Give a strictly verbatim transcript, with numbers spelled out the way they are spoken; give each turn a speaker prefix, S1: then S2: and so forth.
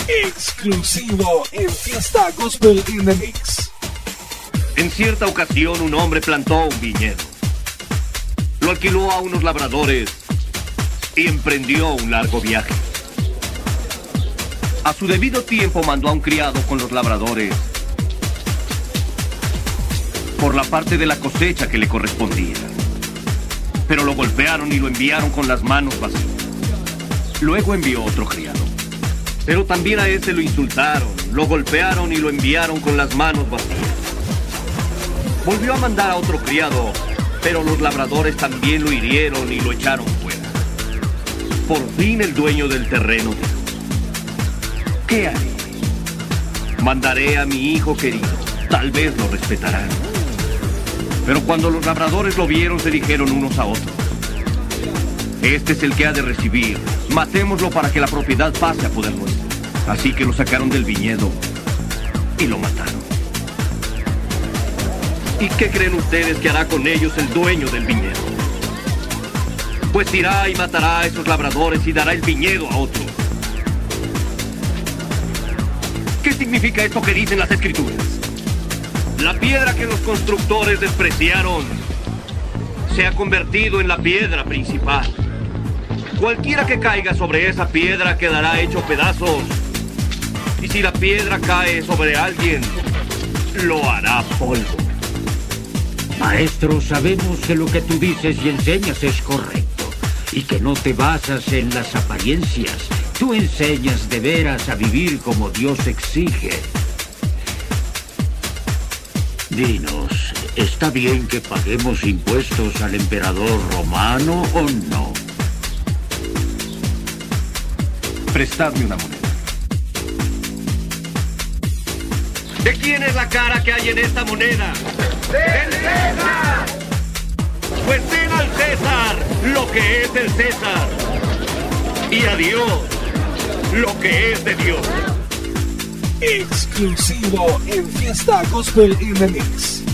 S1: Exclusivo en Fiesta Gospel in the Mix.
S2: En cierta ocasión un hombre plantó un viñedo, lo alquiló a unos labradores y emprendió un largo viaje. A su debido tiempo mandó a un criado con los labradores por la parte de la cosecha que le correspondía, pero lo golpearon y lo enviaron con las manos vacías. Luego envió otro criado, pero también a este lo insultaron, lo golpearon y lo enviaron con las manos vacías. Volvió a mandar a otro criado, pero los labradores también lo hirieron y lo echaron fuera. Por fin el dueño del terreno dijo: ¿qué haré? Mandaré a mi hijo querido, tal vez lo respetarán. Pero cuando los labradores lo vieron, se dijeron unos a otros: este es el que ha de recibir, matémoslo para que la propiedad pase a poder nuestro. Así que lo sacaron del viñedo y lo mataron. ¿Y qué creen ustedes que hará con ellos el dueño del viñedo? Pues irá y matará a esos labradores y dará el viñedo a otros. ¿Qué significa esto que dicen las Escrituras? La piedra que los constructores despreciaron se ha convertido en la piedra principal. Cualquiera que caiga sobre esa piedra quedará hecho pedazos. Y si la piedra cae sobre alguien, lo hará polvo.
S3: Maestro, sabemos que lo que tú dices y enseñas es correcto y que no te basas en las apariencias. Tú enseñas de veras a vivir como Dios exige. Dinos, ¿está bien que paguemos impuestos al emperador romano o no?
S2: Prestadme una moneda. ¿De quién es la cara que hay en esta moneda? ¡Del César! Pues den al César lo que es del César y a Dios lo que es de Dios.
S1: Exclusivo en Fiesta Gospel in the Mix.